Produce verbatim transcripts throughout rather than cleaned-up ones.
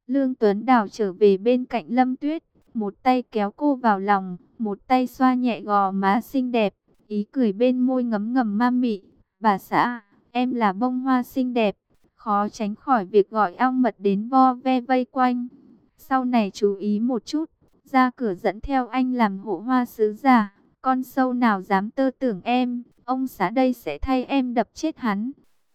Lương Tuấn Đào trở về bên cạnh Lâm Tuyết, một tay kéo cô vào lòng, một tay xoa nhẹ gò má xinh đẹp, ý cười bên môi ngấm ngầm ma mị. Bà xã, em là bông hoa xinh đẹp, khó tránh khỏi việc gọi ong mật đến vo ve vây quanh. Sau này chú ý một chút, ra cửa dẫn theo anh làm hộ hoa sứ giả, con sâu nào dám tơ tưởng em, ông xã đây sẽ thay em đập chết hắn.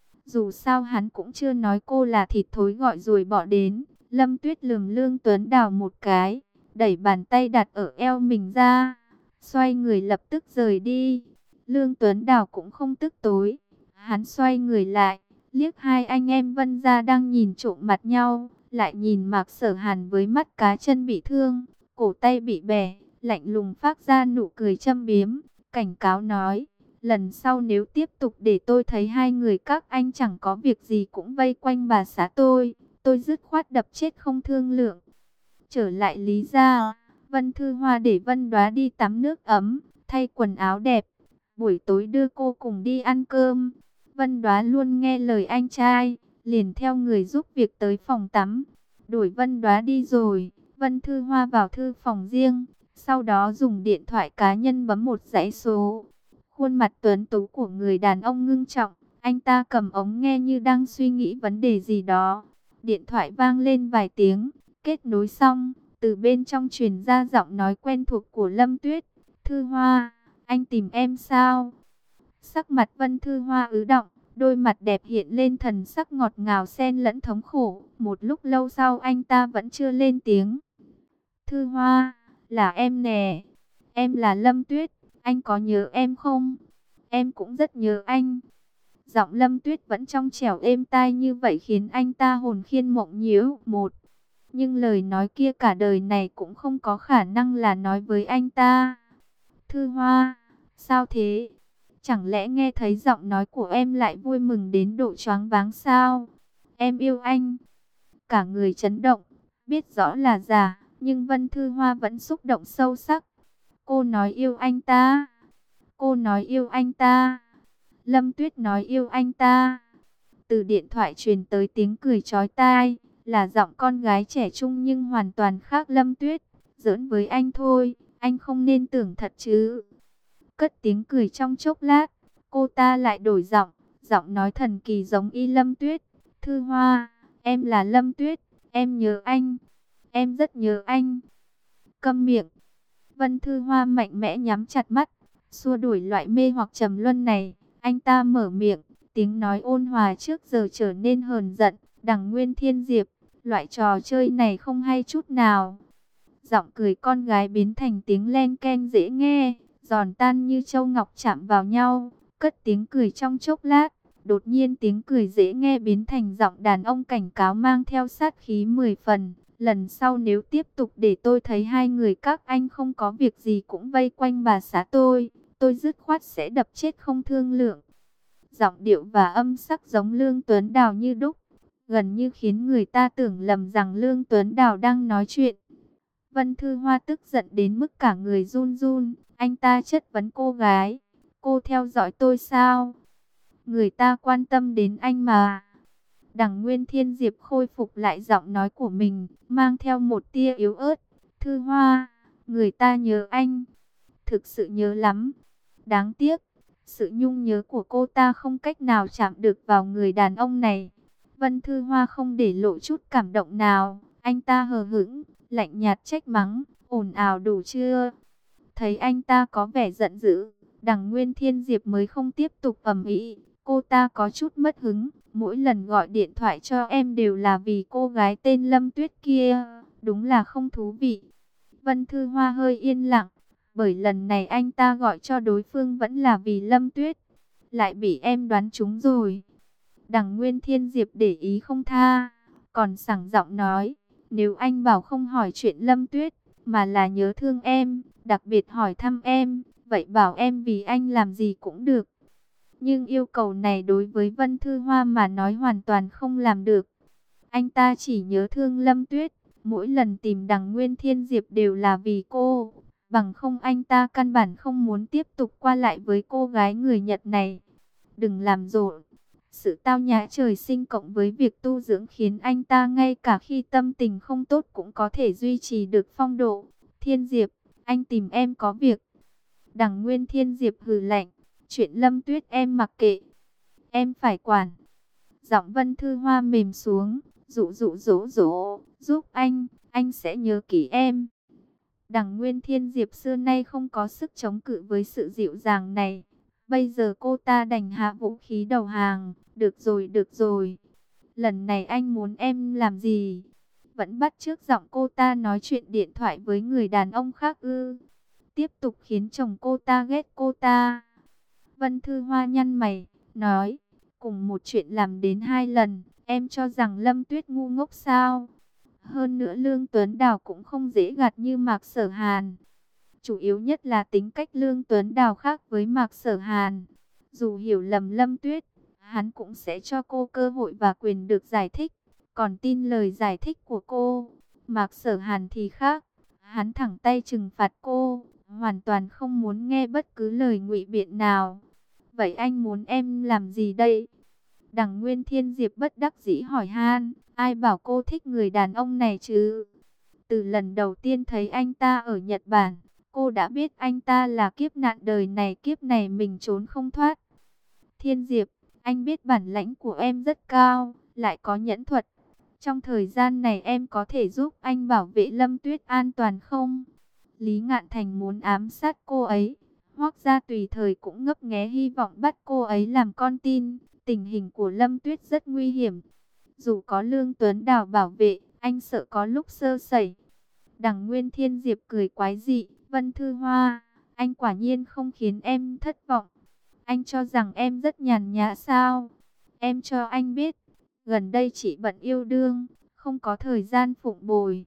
Dù sao hắn cũng chưa nói cô là thịt thối gọi rồi bỏ đến. Lâm Tuyết lườm Lương Tuấn Đào một cái, đẩy bàn tay đặt ở eo mình ra, xoay người lập tức rời đi. Lương Tuấn Đào cũng không tức tối, hắn xoay người lại, liếc hai anh em Vân gia đang nhìn trộm mặt nhau, lại nhìn Mạc Sở Hàn với mắt cá chân bị thương, cổ tay bị bẻ, lạnh lùng phát ra nụ cười châm biếm, cảnh cáo nói: lần sau nếu tiếp tục để tôi thấy hai người các anh chẳng có việc gì cũng vây quanh bà xã tôi, tôi dứt khoát đập chết không thương lượng. Trở lại Lý gia, Vân Thư Hoa để Vân Đoá đi tắm nước ấm, thay quần áo đẹp, buổi tối đưa cô cùng đi ăn cơm. Vân Đoá luôn nghe lời anh trai, liền theo người giúp việc tới phòng tắm. Đuổi Vân Đoá đi rồi, Vân Thư Hoa vào thư phòng riêng, sau đó dùng điện thoại cá nhân bấm một dãy số. Khuôn mặt tuấn tú của người đàn ông ngưng trọng, anh ta cầm ống nghe như đang suy nghĩ vấn đề gì đó. Điện thoại vang lên vài tiếng, kết nối xong, từ bên trong truyền ra giọng nói quen thuộc của Lâm Tuyết. Thư Hoa, anh tìm em sao? Sắc mặt Vân Thư Hoa ứ động, đôi mặt đẹp hiện lên thần sắc ngọt ngào xen lẫn thống khổ. Một lúc lâu sau anh ta vẫn chưa lên tiếng. Thư Hoa, là em nè, em là Lâm Tuyết, anh có nhớ em không? Em cũng rất nhớ anh. Giọng Lâm Tuyết vẫn trong trẻo êm tai như vậy khiến anh ta hồn khiên mộng nhiễu. Một, nhưng lời nói kia cả đời này cũng không có khả năng là nói với anh ta. Thư Hoa, sao thế? Chẳng lẽ nghe thấy giọng nói của em lại vui mừng đến độ choáng váng sao? Em yêu anh. Cả người chấn động, biết rõ là giả, nhưng Vân Thư Hoa vẫn xúc động sâu sắc. Cô nói yêu anh ta. Cô nói yêu anh ta. Lâm Tuyết nói yêu anh ta. Từ điện thoại truyền tới tiếng cười chói tai, là giọng con gái trẻ trung nhưng hoàn toàn khác. Lâm Tuyết, giỡn với anh thôi, anh không nên tưởng thật chứ. Cất tiếng cười trong chốc lát, cô ta lại đổi giọng, giọng nói thần kỳ giống y Lâm Tuyết. Thư Hoa, em là Lâm Tuyết, em nhớ anh, em rất nhớ anh. Câm miệng. Vân Thư Hoa mạnh mẽ nhắm chặt mắt, xua đuổi loại mê hoặc trầm luân này. Anh ta mở miệng, tiếng nói ôn hòa trước giờ trở nên hờn giận. Đằng Nguyên Thiên Diệp, loại trò chơi này không hay chút nào. Giọng cười con gái biến thành tiếng len ken dễ nghe, giòn tan như châu ngọc chạm vào nhau. Cất tiếng cười trong chốc lát, đột nhiên tiếng cười dễ nghe biến thành giọng đàn ông cảnh cáo mang theo sát khí mười phần. Lần sau nếu tiếp tục để tôi thấy hai người các anh không có việc gì cũng vây quanh bà xã tôi, tôi dứt khoát sẽ đập chết không thương lượng. Giọng điệu và âm sắc giống Lương Tuấn Đào như đúc, gần như khiến người ta tưởng lầm rằng Lương Tuấn Đào đang nói chuyện. Vân Thư Hoa tức giận đến mức cả người run run, anh ta chất vấn cô gái, cô theo dõi tôi sao? Người ta quan tâm đến anh mà. Đằng Nguyên Thiên Diệp khôi phục lại giọng nói của mình, mang theo một tia yếu ớt. Thư Hoa, người ta nhớ anh, thực sự nhớ lắm. Đáng tiếc, sự nhung nhớ của cô ta không cách nào chạm được vào người đàn ông này. Vân Thư Hoa không để lộ chút cảm động nào, anh ta hờ hững, lạnh nhạt trách mắng, ồn ào đủ chưa? Thấy anh ta có vẻ giận dữ, Đằng Nguyên Thiên Diệp mới không tiếp tục ầm ĩ. Cô ta có chút mất hứng, mỗi lần gọi điện thoại cho em đều là vì cô gái tên Lâm Tuyết kia, đúng là không thú vị. Vân Thư Hoa hơi yên lặng, bởi lần này anh ta gọi cho đối phương vẫn là vì Lâm Tuyết. Lại bị em đoán trúng rồi. Đằng Nguyên Thiên Diệp để ý không tha, còn sảng giọng nói, nếu anh bảo không hỏi chuyện Lâm Tuyết, mà là nhớ thương em, đặc biệt hỏi thăm em, vậy bảo em vì anh làm gì cũng được. Nhưng yêu cầu này đối với Vân Thư Hoa mà nói hoàn toàn không làm được. Anh ta chỉ nhớ thương Lâm Tuyết, mỗi lần tìm Đằng Nguyên Thiên Diệp đều là vì cô. Bằng không anh ta căn bản không muốn tiếp tục qua lại với cô gái người Nhật này. Đừng làm rộn. Sự tao nhã trời sinh cộng với việc tu dưỡng khiến anh ta ngay cả khi tâm tình không tốt cũng có thể duy trì được phong độ. Thiên Diệp, anh tìm em có việc. Đằng Nguyên Thiên Diệp hừ lạnh, chuyện Lâm Tuyết em mặc kệ, em phải quản. Giọng Vân Thư Hoa mềm xuống, dụ dụ dỗ dỗ, giúp anh, anh sẽ nhớ kỹ em. Đằng Nguyên Thiên Diệp xưa nay không có sức chống cự với sự dịu dàng này. Bây giờ cô ta đành hạ vũ khí đầu hàng. Được rồi, được rồi. Lần này anh muốn em làm gì? Vẫn bắt chước giọng cô ta nói chuyện điện thoại với người đàn ông khác ư? Tiếp tục khiến chồng cô ta ghét cô ta. Vân Thư Hoa nhăn mày, nói, cùng một chuyện làm đến hai lần, em cho rằng Lâm Tuyết ngu ngốc sao? Hơn nữa Lương Tuấn Đào cũng không dễ gạt như Mạc Sở Hàn. Chủ yếu nhất là tính cách Lương Tuấn Đào khác với Mạc Sở Hàn. Dù hiểu lầm Lâm Tuyết, hắn cũng sẽ cho cô cơ hội và quyền được giải thích. Còn tin lời giải thích của cô. Mạc Sở Hàn thì khác. Hắn thẳng tay trừng phạt cô, hoàn toàn không muốn nghe bất cứ lời ngụy biện nào. Vậy anh muốn em làm gì đây? Đằng Nguyên Thiên Diệp bất đắc dĩ hỏi han, ai bảo cô thích người đàn ông này chứ? Từ lần đầu tiên thấy anh ta ở Nhật Bản, cô đã biết anh ta là kiếp nạn đời này kiếp này mình trốn không thoát. Thiên Diệp, anh biết bản lãnh của em rất cao, lại có nhẫn thuật. Trong thời gian này em có thể giúp anh bảo vệ Lâm Tuyết an toàn không? Lý Ngạn Thành muốn ám sát cô ấy. Hoắc Gia tùy thời cũng ngấp nghé hy vọng bắt cô ấy làm con tin. Tình hình của Lâm Tuyết rất nguy hiểm. Dù có Lương Tuấn Đào bảo vệ, anh sợ có lúc sơ sẩy. Đằng Nguyên Thiên Diệp cười quái dị. Vân Thư Hoa, anh quả nhiên không khiến em thất vọng. Anh cho rằng em rất nhàn nhã sao? Em cho anh biết, gần đây chị bận yêu đương, không có thời gian phụng bồi.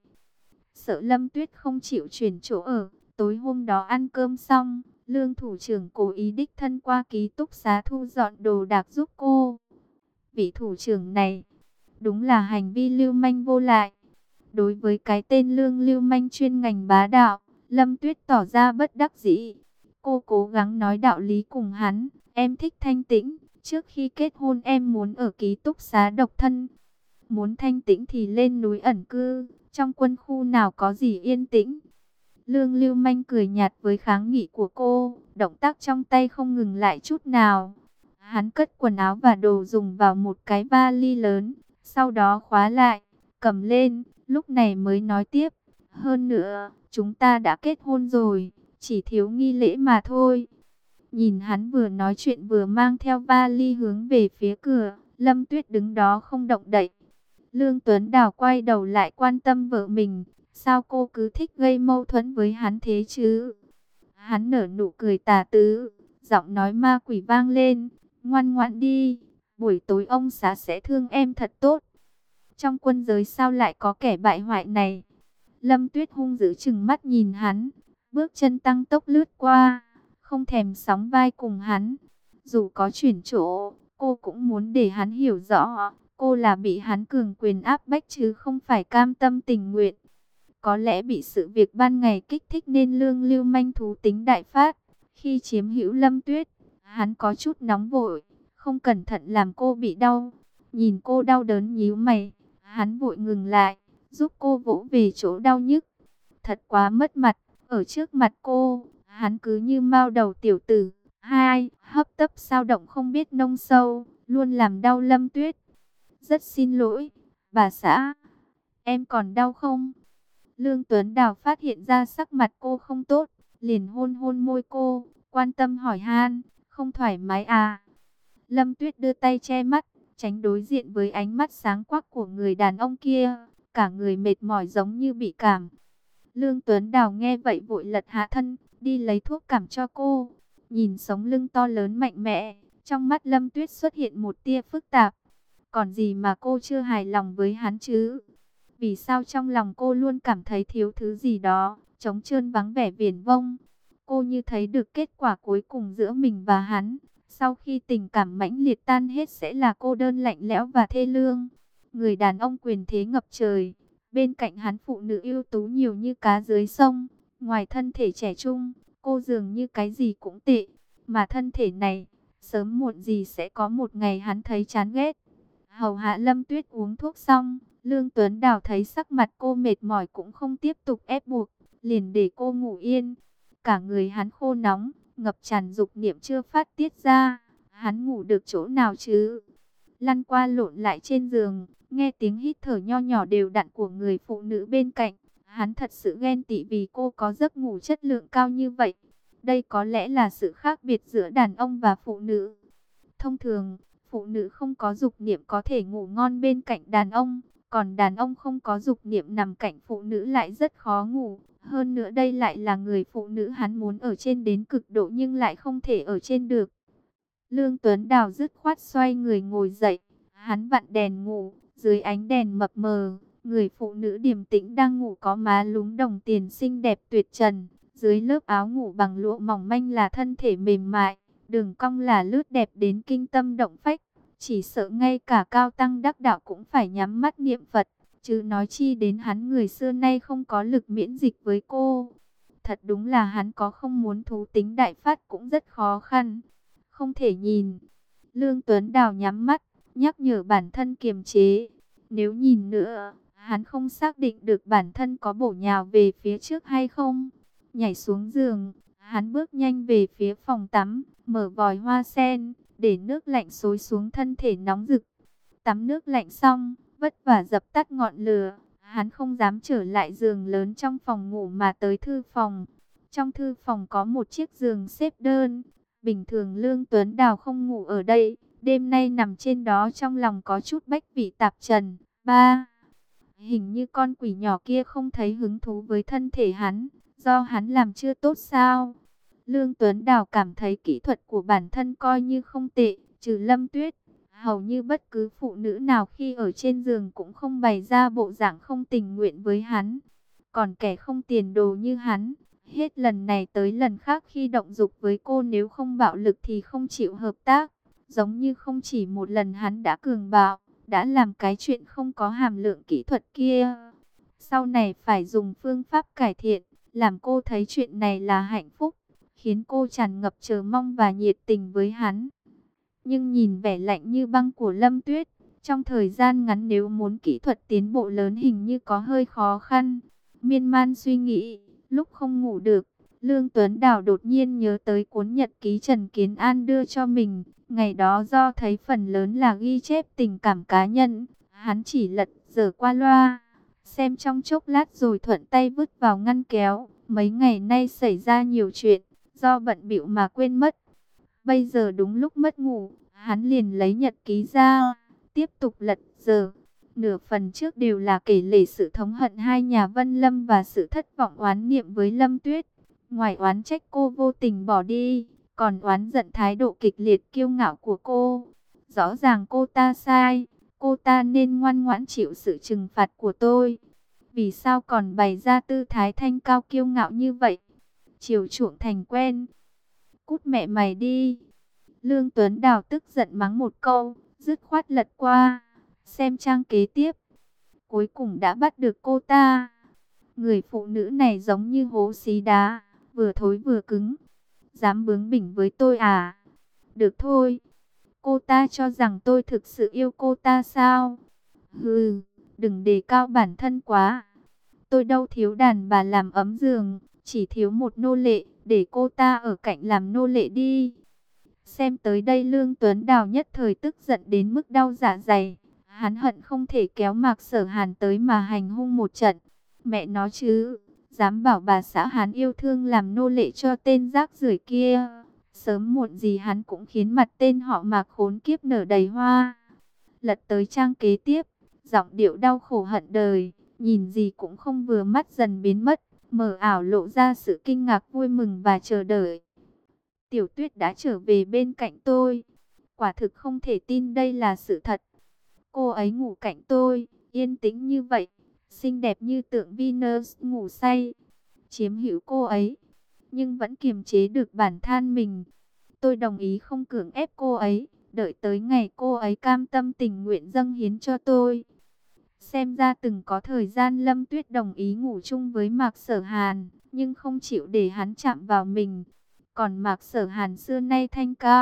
Sợ Lâm Tuyết không chịu chuyển chỗ ở. Tối hôm đó ăn cơm xong, Lương thủ trưởng cố ý đích thân qua ký túc xá thu dọn đồ đạc giúp cô. Vị thủ trưởng này, đúng là hành vi lưu manh vô lại. Đối với cái tên Lương lưu manh chuyên ngành bá đạo, Lâm Tuyết tỏ ra bất đắc dĩ. Cô cố gắng nói đạo lý cùng hắn, em thích thanh tĩnh, trước khi kết hôn em muốn ở ký túc xá độc thân. Muốn thanh tĩnh thì lên núi ẩn cư, trong quân khu nào có gì yên tĩnh. Lương lưu manh cười nhạt với kháng nghị của cô, động tác trong tay không ngừng lại chút nào. Hắn cất quần áo và đồ dùng vào một cái vali lớn, sau đó khóa lại, cầm lên, lúc này mới nói tiếp. Hơn nữa, chúng ta đã kết hôn rồi, chỉ thiếu nghi lễ mà thôi. Nhìn hắn vừa nói chuyện vừa mang theo vali hướng về phía cửa, Lâm Tuyết đứng đó không động đậy. Lương Tuấn Đào quay đầu lại quan tâm vợ mình. Sao cô cứ thích gây mâu thuẫn với hắn thế chứ? Hắn nở nụ cười tà tứ, giọng nói ma quỷ vang lên. Ngoan ngoãn đi, buổi tối ông xã sẽ thương em thật tốt. Trong quân giới sao lại có kẻ bại hoại này? Lâm Tuyết hung dữ chừng mắt nhìn hắn, bước chân tăng tốc lướt qua, không thèm sóng vai cùng hắn. Dù có chuyển chỗ, cô cũng muốn để hắn hiểu rõ, cô là bị hắn cường quyền áp bách chứ không phải cam tâm tình nguyện. Có lẽ bị sự việc ban ngày kích thích nên Lương lưu manh thú tính đại phát. Khi chiếm hữu Lâm Tuyết, hắn có chút nóng vội, không cẩn thận làm cô bị đau. Nhìn cô đau đớn nhíu mày, hắn vội ngừng lại, giúp cô vỗ về chỗ đau nhức. Thật quá mất mặt, ở trước mặt cô, hắn cứ như mao đầu tiểu tử. Hai, hấp tấp sao động không biết nông sâu, luôn làm đau Lâm Tuyết. Rất xin lỗi, bà xã, em còn đau không? Lương Tuấn Đào phát hiện ra sắc mặt cô không tốt, liền hôn hôn môi cô, quan tâm hỏi han, không thoải mái à? Lâm Tuyết đưa tay che mắt, tránh đối diện với ánh mắt sáng quắc của người đàn ông kia, cả người mệt mỏi giống như bị cảm. Lương Tuấn Đào nghe vậy vội lật hạ thân, đi lấy thuốc cảm cho cô. Nhìn sống lưng to lớn mạnh mẽ, trong mắt Lâm Tuyết xuất hiện một tia phức tạp. Còn gì mà cô chưa hài lòng với hắn chứ? Vì sao trong lòng cô luôn cảm thấy thiếu thứ gì đó, trống trơn vắng vẻ viển vông? Cô như thấy được kết quả cuối cùng giữa mình và hắn. Sau khi tình cảm mãnh liệt tan hết sẽ là cô đơn lạnh lẽo và thê lương. Người đàn ông quyền thế ngập trời, bên cạnh hắn phụ nữ ưu tú nhiều như cá dưới sông. Ngoài thân thể trẻ trung, cô dường như cái gì cũng tệ. Mà thân thể này, Sớm muộn gì sẽ có một ngày hắn thấy chán ghét. Hầu hạ Lâm Tuyết uống thuốc xong, Lương Tuấn Đào thấy sắc mặt cô mệt mỏi cũng không tiếp tục ép buộc, liền để cô ngủ yên. Cả người hắn khô nóng, ngập tràn dục niệm chưa phát tiết ra, hắn ngủ được chỗ nào chứ? Lăn qua lộn lại trên giường, nghe tiếng hít thở nho nhỏ đều đặn của người phụ nữ bên cạnh, hắn thật sự ghen tị vì cô có giấc ngủ chất lượng cao như vậy. Đây có lẽ là sự khác biệt giữa đàn ông và phụ nữ. Thông thường, phụ nữ không có dục niệm có thể ngủ ngon bên cạnh đàn ông, còn đàn ông không có dục niệm nằm cạnh phụ nữ lại rất khó ngủ. Hơn nữa đây lại là người phụ nữ hắn muốn ở trên đến cực độ nhưng lại không thể ở trên được. Lương Tuấn Đào dứt khoát xoay người ngồi dậy, hắn vặn đèn ngủ, dưới ánh đèn mập mờ, người phụ nữ điềm tĩnh đang ngủ có má lúm đồng tiền xinh đẹp tuyệt trần, dưới lớp áo ngủ bằng lụa mỏng manh là thân thể mềm mại, đường cong là lướt đẹp đến kinh tâm động phách, chỉ sợ ngay cả cao tăng đắc đạo cũng phải nhắm mắt niệm Phật, chứ nói chi đến hắn người xưa nay không có lực miễn dịch với cô. Thật đúng là hắn có không muốn thú tính đại phát cũng rất khó khăn. Không thể nhìn. Lương Tuấn Đào nhắm mắt, nhắc nhở bản thân kiềm chế. Nếu nhìn nữa, hắn không xác định được bản thân có bổ nhào về phía trước hay không. Nhảy xuống giường, hắn bước nhanh về phía phòng tắm, mở vòi hoa sen, để nước lạnh xối xuống thân thể nóng rực. Tắm nước lạnh xong, vất vả dập tắt ngọn lửa, hắn không dám trở lại giường lớn trong phòng ngủ mà tới thư phòng. Trong thư phòng có một chiếc giường xếp đơn. Bình thường Lương Tuấn Đào không ngủ ở đây, đêm nay nằm trên đó trong lòng có chút bách vị tạp trần. Ba, hình như con quỷ nhỏ kia không thấy hứng thú với thân thể hắn, do hắn làm chưa tốt sao? Lương Tuấn Đào cảm thấy kỹ thuật của bản thân coi như không tệ, trừ Lâm Tuyết. Hầu như bất cứ phụ nữ nào khi ở trên giường cũng không bày ra bộ dạng không tình nguyện với hắn. Còn kẻ không tiền đồ như hắn, hết lần này tới lần khác khi động dục với cô nếu không bạo lực thì không chịu hợp tác. Giống như không chỉ một lần hắn đã cường bạo, đã làm cái chuyện không có hàm lượng kỹ thuật kia. Sau này phải dùng phương pháp cải thiện, làm cô thấy chuyện này là hạnh phúc, khiến cô tràn ngập chờ mong và nhiệt tình với hắn. Nhưng nhìn vẻ lạnh như băng của Lâm Tuyết, trong thời gian ngắn nếu muốn kỹ thuật tiến bộ lớn hình như có hơi khó khăn. Miên man suy nghĩ, lúc không ngủ được, Lương Tuấn Đào đột nhiên nhớ tới cuốn nhật ký Trần Kiến An đưa cho mình. Ngày đó do thấy phần lớn là ghi chép tình cảm cá nhân, hắn chỉ lật dở qua loa, xem trong chốc lát rồi thuận tay vứt vào ngăn kéo. Mấy ngày nay xảy ra nhiều chuyện, do bận bịu mà quên mất. Bây giờ đúng lúc mất ngủ, hắn liền lấy nhật ký ra, tiếp tục lật dở. Nửa phần trước đều là kể lể sự thống hận hai nhà Vân Lâm và sự thất vọng oán niệm với Lâm Tuyết. Ngoài oán trách cô vô tình bỏ đi, còn oán giận thái độ kịch liệt kiêu ngạo của cô. Rõ ràng cô ta sai, cô ta nên ngoan ngoãn chịu sự trừng phạt của tôi. Vì sao còn bày ra tư thái thanh cao kiêu ngạo như vậy? Chiều chuộng thành quen. Cút mẹ mày đi. Lương Tuấn Đào tức giận mắng một câu, dứt khoát lật qua, xem trang kế tiếp. Cuối cùng đã bắt được cô ta. Người phụ nữ này giống như hố xí đá, vừa thối vừa cứng. Dám bướng bỉnh với tôi à? Được thôi. Cô ta cho rằng tôi thực sự yêu cô ta sao? Hừ, đừng đề cao bản thân quá. Tôi đâu thiếu đàn bà làm ấm giường, chỉ thiếu một nô lệ, để cô ta ở cạnh làm nô lệ đi. Xem tới đây Lương Tuấn Đào nhất thời tức giận đến mức đau dạ dày. Hắn hận không thể kéo Mạc Sở Hàn tới mà hành hung một trận. Mẹ nó chứ, dám bảo bà xã hắn yêu thương làm nô lệ cho tên rác rưởi kia. Sớm muộn gì hắn cũng khiến mặt tên họ Mạc khốn kiếp nở đầy hoa. Lật tới trang kế tiếp, giọng điệu đau khổ hận đời, nhìn gì cũng không vừa mắt dần biến mất, mờ ảo lộ ra sự kinh ngạc vui mừng và chờ đợi. Tiểu Tuyết đã trở về bên cạnh tôi. Quả thực không thể tin đây là sự thật. Cô ấy ngủ cạnh tôi, yên tĩnh như vậy, xinh đẹp như tượng Venus ngủ say. Chiếm hữu cô ấy, nhưng vẫn kiềm chế được bản thân mình. Tôi đồng ý không cưỡng ép cô ấy, đợi tới ngày cô ấy cam tâm tình nguyện dâng hiến cho tôi. Xem ra từng có thời gian Lâm Tuyết đồng ý ngủ chung với Mạc Sở Hàn, nhưng không chịu để hắn chạm vào mình. Còn Mạc Sở Hàn xưa nay thanh cao,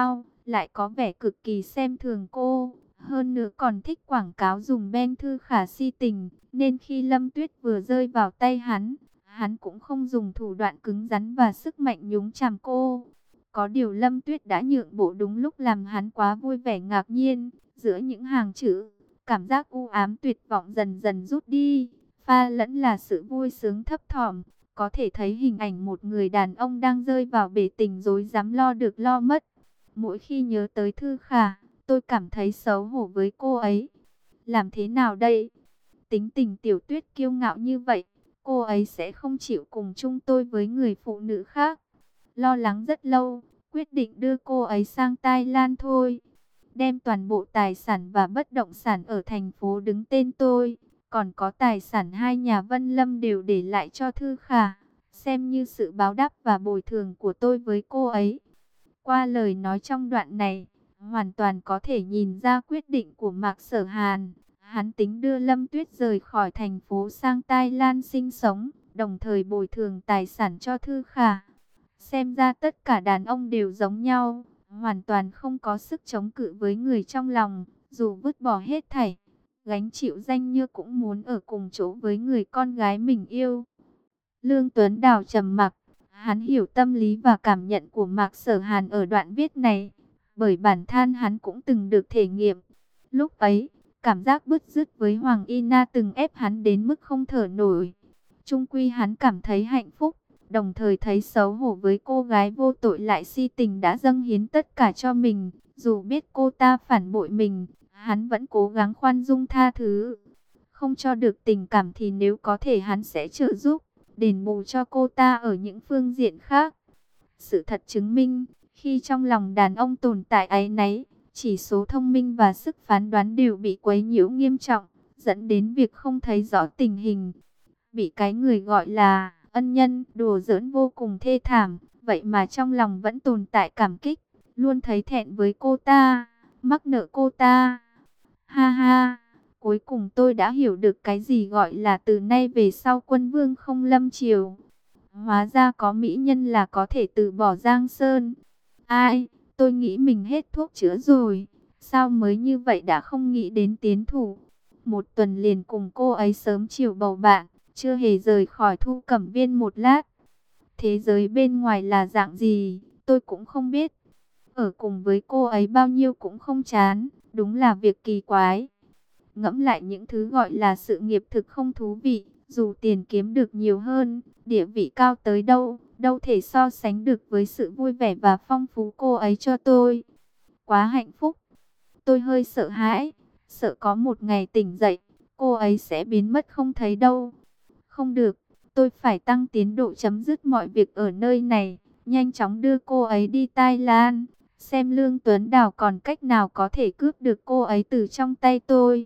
lại có vẻ cực kỳ xem thường cô. Hơn nữa còn thích quảng cáo dùng Ben Thư Khả si tình, nên khi Lâm Tuyết vừa rơi vào tay hắn, hắn cũng không dùng thủ đoạn cứng rắn và sức mạnh nhúng chàm cô. Có điều Lâm Tuyết đã nhượng bộ đúng lúc làm hắn quá vui vẻ ngạc nhiên. Giữa những hàng chữ, cảm giác u ám tuyệt vọng dần dần rút đi, pha lẫn là sự vui sướng thấp thỏm. Có thể thấy hình ảnh một người đàn ông đang rơi vào bể tình rối rắm lo được lo mất. Mỗi khi nhớ tới Thư Khả, tôi cảm thấy xấu hổ với cô ấy. Làm thế nào đây? Tính tình Tiểu Tuyết kiêu ngạo như vậy, cô ấy sẽ không chịu cùng chung tôi với người phụ nữ khác. Lo lắng rất lâu, quyết định đưa cô ấy sang Tai Lan thôi. Đem toàn bộ tài sản và bất động sản ở thành phố đứng tên tôi. Còn có tài sản hai nhà Vân Lâm đều để lại cho Thư Khả, xem như sự báo đáp và bồi thường của tôi với cô ấy. Qua lời nói trong đoạn này, hoàn toàn có thể nhìn ra quyết định của Mạc Sở Hàn. Hắn tính đưa Lâm Tuyết rời khỏi thành phố sang Tai Lan sinh sống, đồng thời bồi thường tài sản cho Thư Khả. Xem ra tất cả đàn ông đều giống nhau, hoàn toàn không có sức chống cự với người trong lòng, dù vứt bỏ hết thảy, gánh chịu danh như cũng muốn ở cùng chỗ với người con gái mình yêu. Lương Tuấn Đào trầm mặc, hắn hiểu tâm lý và cảm nhận của Mạc Sở Hàn ở đoạn viết này, bởi bản thân hắn cũng từng được thể nghiệm. Lúc ấy, cảm giác bứt rứt với Hoàng Y Na từng ép hắn đến mức không thở nổi. Chung quy hắn cảm thấy hạnh phúc, đồng thời thấy xấu hổ với cô gái vô tội lại si tình đã dâng hiến tất cả cho mình. Dù biết cô ta phản bội mình, hắn vẫn cố gắng khoan dung tha thứ. Không cho được tình cảm thì nếu có thể hắn sẽ trợ giúp, đền bù cho cô ta ở những phương diện khác. Sự thật chứng minh, khi trong lòng đàn ông tồn tại áy náy, chỉ số thông minh và sức phán đoán đều bị quấy nhiễu nghiêm trọng, dẫn đến việc không thấy rõ tình hình. Bị cái người gọi là ân nhân đùa giỡn vô cùng thê thảm, vậy mà trong lòng vẫn tồn tại cảm kích, luôn thấy thẹn với cô ta, mắc nợ cô ta. Ha ha, cuối cùng tôi đã hiểu được cái gì gọi là từ nay về sau quân vương không lâm triều. Hóa ra có mỹ nhân là có thể từ bỏ Giang Sơn. Ai, tôi nghĩ mình hết thuốc chữa rồi, sao mới như vậy đã không nghĩ đến tiến thủ. Một tuần liền cùng cô ấy sớm chiều bầu bạn, chưa hề rời khỏi Thu Cẩm Viên một lát. Thế giới bên ngoài là dạng gì, tôi cũng không biết. Ở cùng với cô ấy bao nhiêu cũng không chán, đúng là việc kỳ quái. Ngẫm lại những thứ gọi là sự nghiệp thực không thú vị, dù tiền kiếm được nhiều hơn, địa vị cao tới đâu, đâu thể so sánh được với sự vui vẻ và phong phú cô ấy cho tôi. Quá hạnh phúc. Tôi hơi sợ hãi, sợ có một ngày tỉnh dậy, cô ấy sẽ biến mất không thấy đâu. Không được, tôi phải tăng tiến độ chấm dứt mọi việc ở nơi này, nhanh chóng đưa cô ấy đi Tai Lan, xem Lương Tuấn Đào còn cách nào có thể cướp được cô ấy từ trong tay tôi.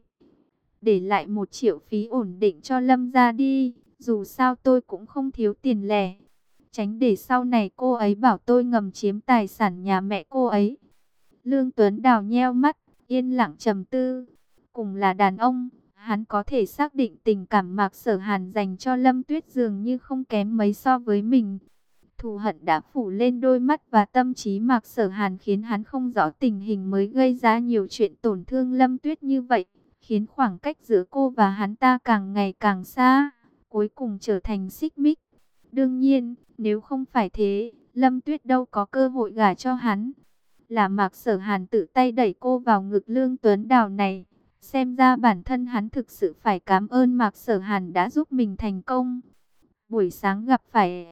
Để lại một triệu phí ổn định cho Lâm ra đi, dù sao tôi cũng không thiếu tiền lẻ. Tránh để sau này cô ấy bảo tôi ngầm chiếm tài sản nhà mẹ cô ấy. Lương Tuấn Đào nheo mắt, yên lặng trầm tư. Cùng là đàn ông, hắn có thể xác định tình cảm Mạc Sở Hàn dành cho Lâm Tuyết dường như không kém mấy so với mình. Thù hận đã phủ lên đôi mắt và tâm trí Mạc Sở Hàn, khiến hắn không rõ tình hình mới gây ra nhiều chuyện tổn thương Lâm Tuyết như vậy, khiến khoảng cách giữa cô và hắn ta càng ngày càng xa, cuối cùng trở thành xích mích. Đương nhiên, nếu không phải thế, Lâm Tuyết đâu có cơ hội gả cho hắn. Là Mạc Sở Hàn tự tay đẩy cô vào ngực Lương Tuấn Đào này. Xem ra bản thân hắn thực sự phải cảm ơn Mạc Sở Hàn đã giúp mình thành công. Buổi sáng gặp phải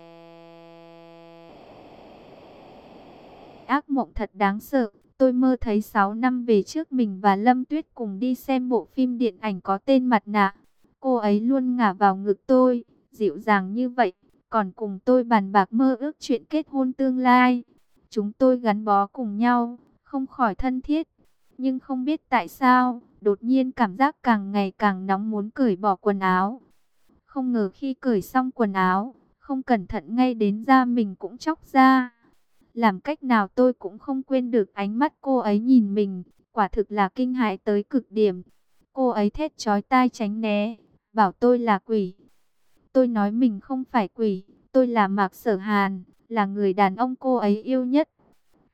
ác mộng thật đáng sợ. Tôi mơ thấy sáu năm về trước mình và Lâm Tuyết cùng đi xem bộ phim điện ảnh có tên Mặt Nạ. Cô ấy luôn ngả vào ngực tôi, dịu dàng như vậy, còn cùng tôi bàn bạc mơ ước chuyện kết hôn tương lai. Chúng tôi gắn bó cùng nhau, không khỏi thân thiết. Nhưng không biết tại sao, đột nhiên cảm giác càng ngày càng nóng muốn cởi bỏ quần áo. Không ngờ khi cởi xong quần áo, không cẩn thận ngay đến da mình cũng chóc ra. Làm cách nào tôi cũng không quên được ánh mắt cô ấy nhìn mình, quả thực là kinh hãi tới cực điểm. Cô ấy thét chói tai tránh né, bảo tôi là quỷ. Tôi nói mình không phải quỷ, tôi là Mạc Sở Hàn, là người đàn ông cô ấy yêu nhất.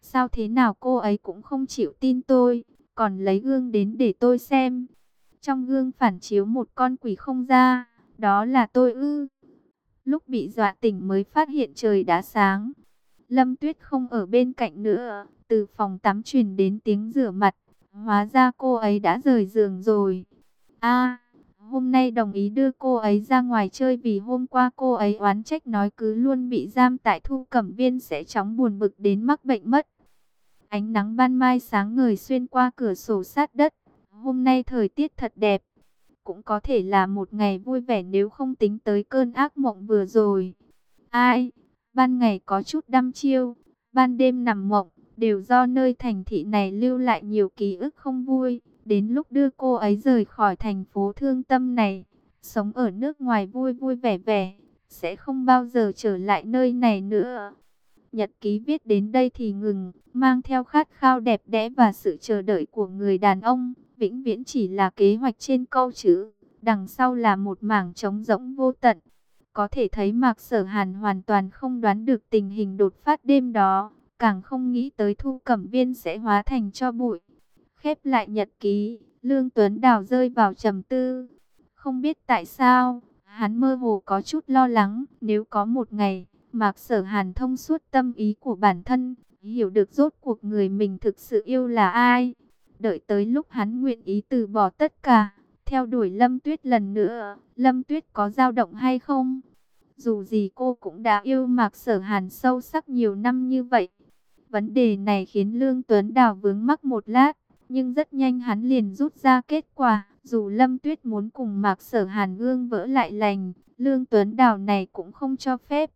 Sao thế nào cô ấy cũng không chịu tin tôi, còn lấy gương đến để tôi xem. Trong gương phản chiếu một con quỷ không da, đó là tôi ư. Lúc bị dọa tỉnh mới phát hiện trời đã sáng. Lâm Tuyết không ở bên cạnh nữa, từ phòng tắm truyền đến tiếng rửa mặt. Hóa ra cô ấy đã rời giường rồi. À, hôm nay đồng ý đưa cô ấy ra ngoài chơi vì hôm qua cô ấy oán trách nói cứ luôn bị giam tại Thu Cẩm Viên sẽ chóng buồn bực đến mắc bệnh mất. Ánh nắng ban mai sáng ngời xuyên qua cửa sổ sát đất. Hôm nay thời tiết thật đẹp. Cũng có thể là một ngày vui vẻ nếu không tính tới cơn ác mộng vừa rồi. Ai, ban ngày có chút đăm chiêu, ban đêm nằm mộng, đều do nơi thành thị này lưu lại nhiều ký ức không vui. Đến lúc đưa cô ấy rời khỏi thành phố thương tâm này, sống ở nước ngoài vui vui vẻ vẻ, sẽ không bao giờ trở lại nơi này nữa. Nhật ký viết đến đây thì ngừng, mang theo khát khao đẹp đẽ và sự chờ đợi của người đàn ông, vĩnh viễn chỉ là kế hoạch trên câu chữ, đằng sau là một mảng trống rỗng vô tận. Có thể thấy Mạc Sở Hàn hoàn toàn không đoán được tình hình đột phát đêm đó, càng không nghĩ tới Thu Cẩm Viên sẽ hóa thành tro bụi. Khép lại nhật ký, Lương Tuấn Đào rơi vào trầm tư. Không biết tại sao, hắn mơ hồ có chút lo lắng, nếu có một ngày Mạc Sở Hàn thông suốt tâm ý của bản thân, hiểu được rốt cuộc người mình thực sự yêu là ai. Đợi tới lúc hắn nguyện ý từ bỏ tất cả, theo đuổi Lâm Tuyết lần nữa, Lâm Tuyết có dao động hay không? Dù gì cô cũng đã yêu Mạc Sở Hàn sâu sắc nhiều năm như vậy. Vấn đề này khiến Lương Tuấn Đào vướng mắc một lát, nhưng rất nhanh hắn liền rút ra kết quả. Dù Lâm Tuyết muốn cùng Mạc Sở Hàn gương vỡ lại lành, Lương Tuấn Đào này cũng không cho phép.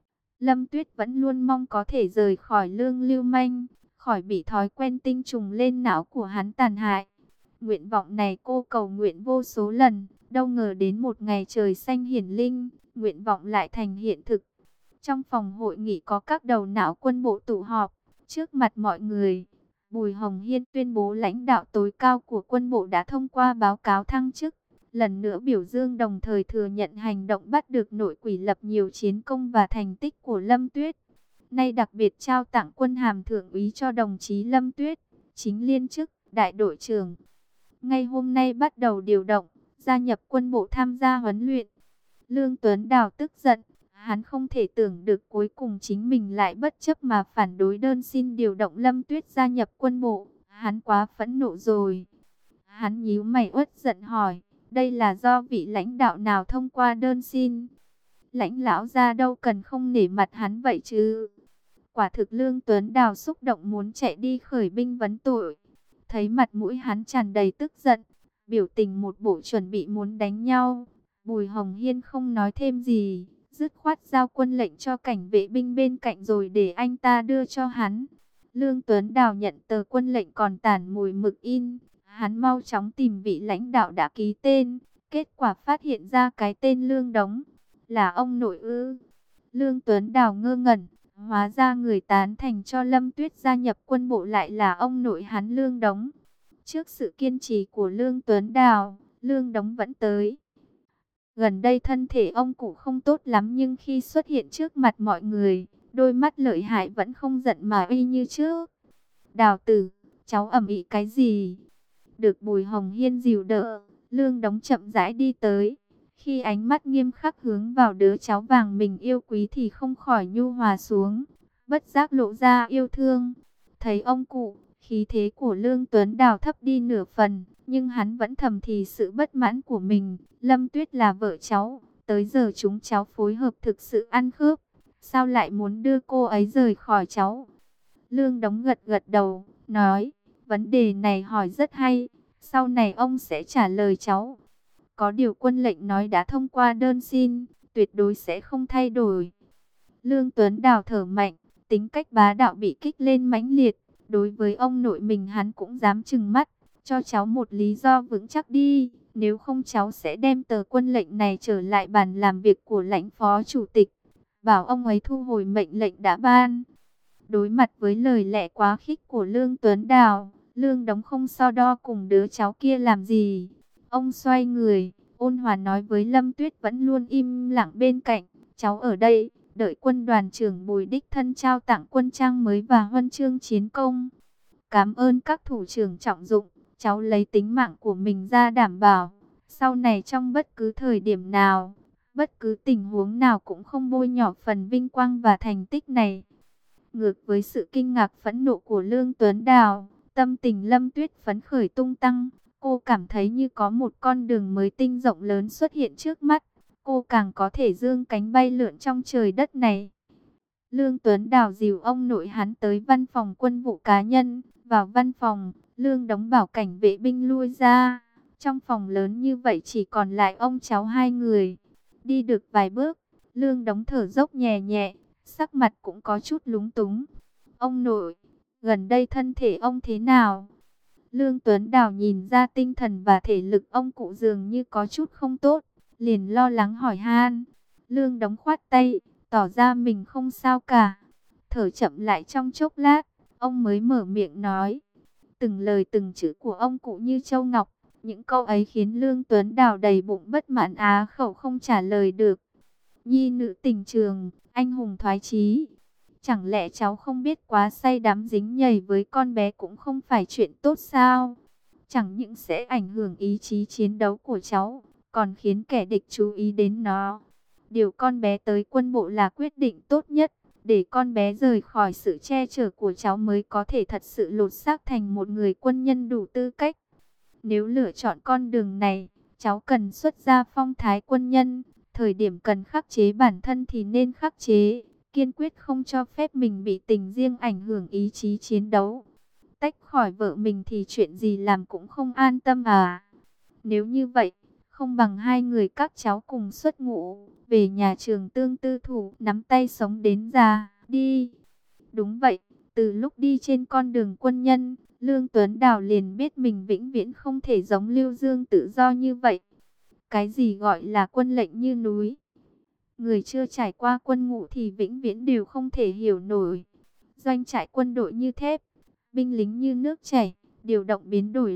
Lâm Tuyết vẫn luôn mong có thể rời khỏi Lương Lưu Manh, khỏi bị thói quen tinh trùng lên não của hắn tàn hại. Nguyện vọng này cô cầu nguyện vô số lần, đâu ngờ đến một ngày trời xanh hiển linh, nguyện vọng lại thành hiện thực. Trong phòng hội nghị có các đầu não quân bộ tụ họp, trước mặt mọi người, Bùi Hồng Hiên tuyên bố lãnh đạo tối cao của quân bộ đã thông qua báo cáo thăng chức. Lần nữa biểu dương đồng thời thừa nhận hành động bắt được nội quỷ lập nhiều chiến công và thành tích của Lâm Tuyết. Nay đặc biệt trao tặng quân hàm thượng úy cho đồng chí Lâm Tuyết, chính liên chức, đại đội trưởng. Ngay hôm nay bắt đầu điều động, gia nhập quân bộ tham gia huấn luyện. Lương Tuấn Đào tức giận, hắn không thể tưởng được cuối cùng chính mình lại bất chấp mà phản đối đơn xin điều động Lâm Tuyết gia nhập quân bộ. Hắn quá phẫn nộ rồi. Hắn nhíu mày uất giận hỏi. Đây là do vị lãnh đạo nào thông qua đơn xin? Lãnh lão ra đâu cần không nể mặt hắn vậy chứ? Quả thực Lương Tuấn Đào xúc động muốn chạy đi khởi binh vấn tội. Thấy mặt mũi hắn tràn đầy tức giận, biểu tình một bộ chuẩn bị muốn đánh nhau. Bùi Hồng Hiên không nói thêm gì, dứt khoát giao quân lệnh cho cảnh vệ binh bên cạnh rồi để anh ta đưa cho hắn. Lương Tuấn Đào nhận tờ quân lệnh còn tản mùi mực in. Hắn mau chóng tìm vị lãnh đạo đã ký tên, kết quả phát hiện ra cái tên Lương Đống, là ông nội ư. Lương Tuấn Đào ngơ ngẩn, hóa ra người tán thành cho Lâm Tuyết gia nhập quân bộ lại là ông nội hắn Lương Đống. Trước sự kiên trì của Lương Tuấn Đào, Lương Đống vẫn tới. Gần đây thân thể ông cụ không tốt lắm nhưng khi xuất hiện trước mặt mọi người, đôi mắt lợi hại vẫn không giận mà uy như trước. Đào tử, cháu ầm ĩ cái gì? Được Bùi Hồng Hiên dìu đỡ, Lương Đống chậm rãi đi tới. Khi ánh mắt nghiêm khắc hướng vào đứa cháu vàng mình yêu quý thì không khỏi nhu hòa xuống, bất giác lộ ra yêu thương. Thấy ông cụ, khí thế của Lương Tuấn Đào thấp đi nửa phần, nhưng hắn vẫn thầm thì sự bất mãn của mình. Lâm Tuyết là vợ cháu, tới giờ chúng cháu phối hợp thực sự ăn khớp, sao lại muốn đưa cô ấy rời khỏi cháu? Lương Đống gật gật đầu, nói, vấn đề này hỏi rất hay, sau này ông sẽ trả lời cháu. Có điều quân lệnh nói đã thông qua đơn xin, tuyệt đối sẽ không thay đổi. Lương Tuấn Đào thở mạnh, tính cách bá đạo bị kích lên mãnh liệt. Đối với ông nội mình hắn cũng dám trừng mắt, cho cháu một lý do vững chắc đi. Nếu không cháu sẽ đem tờ quân lệnh này trở lại bàn làm việc của lãnh phó chủ tịch, bảo ông ấy thu hồi mệnh lệnh đã ban. Đối mặt với lời lẽ quá khích của Lương Tuấn Đào, Lương Đống không so đo cùng đứa cháu kia làm gì. Ông xoay người, ôn hòa nói với Lâm Tuyết vẫn luôn im lặng bên cạnh, cháu ở đây, đợi quân đoàn trưởng Bùi đích thân trao tặng quân trang mới và huân chương chiến công. Cảm ơn các thủ trưởng trọng dụng, cháu lấy tính mạng của mình ra đảm bảo. Sau này trong bất cứ thời điểm nào, bất cứ tình huống nào cũng không bôi nhọ phần vinh quang và thành tích này. Ngược với sự kinh ngạc phẫn nộ của Lương Tuấn Đào, tâm tình Lâm Tuyết phấn khởi tung tăng. Cô cảm thấy như có một con đường mới tinh rộng lớn xuất hiện trước mắt. Cô càng có thể dương cánh bay lượn trong trời đất này. Lương Tuấn Đào dìu ông nội hắn tới văn phòng quân vụ cá nhân. Vào văn phòng, Lương Đống bảo cảnh vệ binh lui ra. Trong phòng lớn như vậy chỉ còn lại ông cháu hai người. Đi được vài bước, Lương Đống thở dốc nhẹ nhẹ, sắc mặt cũng có chút lúng túng. Ông nội, gần đây thân thể ông thế nào? Lương Tuấn Đào nhìn ra tinh thần và thể lực ông cụ dường như có chút không tốt, liền lo lắng hỏi han. Lương Đống khoát tay, tỏ ra mình không sao cả. Thở chậm lại trong chốc lát, ông mới mở miệng nói. Từng lời từng chữ của ông cụ như châu ngọc, những câu ấy khiến Lương Tuấn Đào đầy bụng bất mãn á khẩu không trả lời được. Nhi nữ tình trường, anh hùng thoái chí. Chẳng lẽ cháu không biết quá say đắm dính nhầy với con bé cũng không phải chuyện tốt sao? Chẳng những sẽ ảnh hưởng ý chí chiến đấu của cháu, còn khiến kẻ địch chú ý đến nó. Điều con bé tới quân bộ là quyết định tốt nhất, để con bé rời khỏi sự che chở của cháu mới có thể thật sự lột xác thành một người quân nhân đủ tư cách. Nếu lựa chọn con đường này, cháu cần xuất ra phong thái quân nhân, thời điểm cần khắc chế bản thân thì nên khắc chế, kiên quyết không cho phép mình bị tình riêng ảnh hưởng ý chí chiến đấu. Tách khỏi vợ mình thì chuyện gì làm cũng không an tâm à. Nếu như vậy, không bằng hai người các cháu cùng xuất ngũ, về nhà trường tương tư thủ, nắm tay sống đến già, đi. Đúng vậy, từ lúc đi trên con đường quân nhân, Lương Tuấn Đào liền biết mình vĩnh viễn không thể giống Lưu Dương tự do như vậy. Cái gì gọi là quân lệnh như núi? Người chưa trải qua quân ngũ thì vĩnh viễn đều không thể hiểu nổi. Doanh trại quân đội như thép, binh lính như nước chảy, điều động biến đổi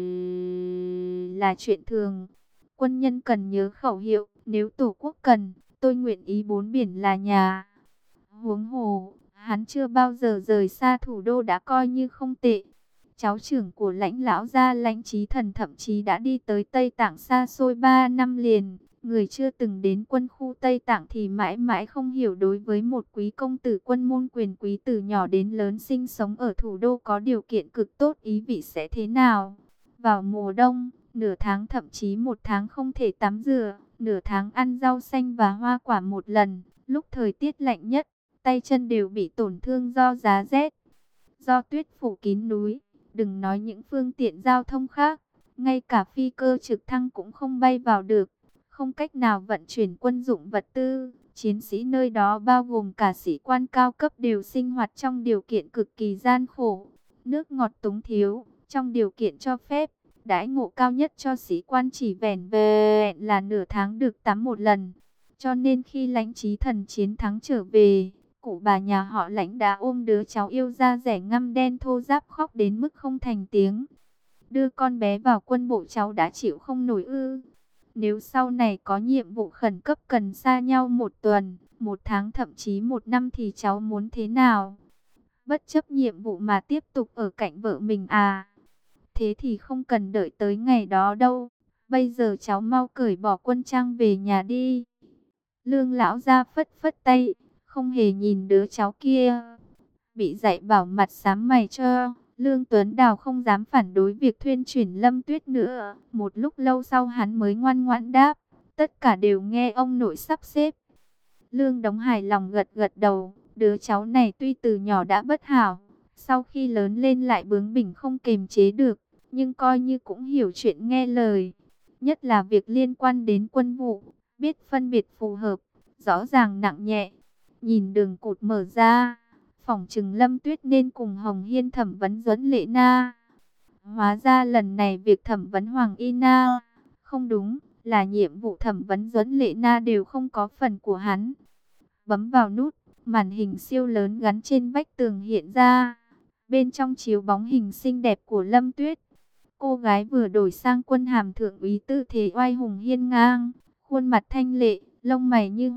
là chuyện thường. Quân nhân cần nhớ khẩu hiệu, nếu Tổ quốc cần, tôi nguyện ý bốn biển là nhà. Huống hồ, hắn chưa bao giờ rời xa thủ đô đã coi như không tệ. Cháu trưởng của lãnh lão gia Lãnh Chí Thần thậm chí đã đi tới Tây Tạng xa xôi ba năm liền. Người chưa từng đến quân khu Tây Tạng thì mãi mãi không hiểu đối với một quý công tử quân môn quyền quý từ nhỏ đến lớn sinh sống ở thủ đô có điều kiện cực tốt ý vị sẽ thế nào. Vào mùa đông, nửa tháng thậm chí một tháng không thể tắm rửa, nửa tháng ăn rau xanh và hoa quả một lần. Lúc thời tiết lạnh nhất, tay chân đều bị tổn thương do giá rét, do tuyết phủ kín núi. Đừng nói những phương tiện giao thông khác, ngay cả phi cơ trực thăng cũng không bay vào được, không cách nào vận chuyển quân dụng vật tư. Chiến sĩ nơi đó bao gồm cả sĩ quan cao cấp đều sinh hoạt trong điều kiện cực kỳ gian khổ. Nước ngọt túng thiếu, trong điều kiện cho phép, đãi ngộ cao nhất cho sĩ quan chỉ vẻn vẹn là nửa tháng được tắm một lần. Cho nên khi Lãnh Chí Thần chiến thắng trở về, cụ bà nhà họ Lãnh đã ôm đứa cháu yêu da rẻ ngăm đen thô ráp khóc đến mức không thành tiếng. Đưa con bé vào quân bộ cháu đã chịu không nổi ư? Nếu sau này có nhiệm vụ khẩn cấp cần xa nhau một tuần, một tháng thậm chí một năm thì cháu muốn thế nào? Bất chấp nhiệm vụ mà tiếp tục ở cạnh vợ mình à? Thế thì không cần đợi tới ngày đó đâu. Bây giờ cháu mau cởi bỏ quân trang về nhà đi. Lương lão ra phất phất tay, không hề nhìn đứa cháu kia. Bị dạy bảo mặt xám mày cho, Lương Tuấn Đào không dám phản đối việc thuyên chuyển Lâm Tuyết nữa. Một lúc lâu sau hắn mới ngoan ngoãn đáp, tất cả đều nghe ông nội sắp xếp. Lương Đống hài lòng gật gật đầu, đứa cháu này tuy từ nhỏ đã bất hảo, sau khi lớn lên lại bướng bỉnh không kềm chế được, nhưng coi như cũng hiểu chuyện nghe lời. Nhất là việc liên quan đến quân vụ, biết phân biệt phù hợp, rõ ràng nặng nhẹ. Nhìn đường cụt mở ra, phỏng chừng Lâm Tuyết nên cùng Hồng Hiên thẩm vấn Duẫn Lệ Na. Hóa ra lần này việc thẩm vấn Hoàng Y Na, không đúng, là nhiệm vụ thẩm vấn Duẫn Lệ Na đều không có phần của hắn. Bấm vào nút, màn hình siêu lớn gắn trên vách tường hiện ra. Bên trong chiếu bóng hình xinh đẹp của Lâm Tuyết. Cô gái vừa đổi sang quân hàm thượng úy tư thế oai hùng hiên ngang, khuôn mặt thanh lệ, lông mày như họa,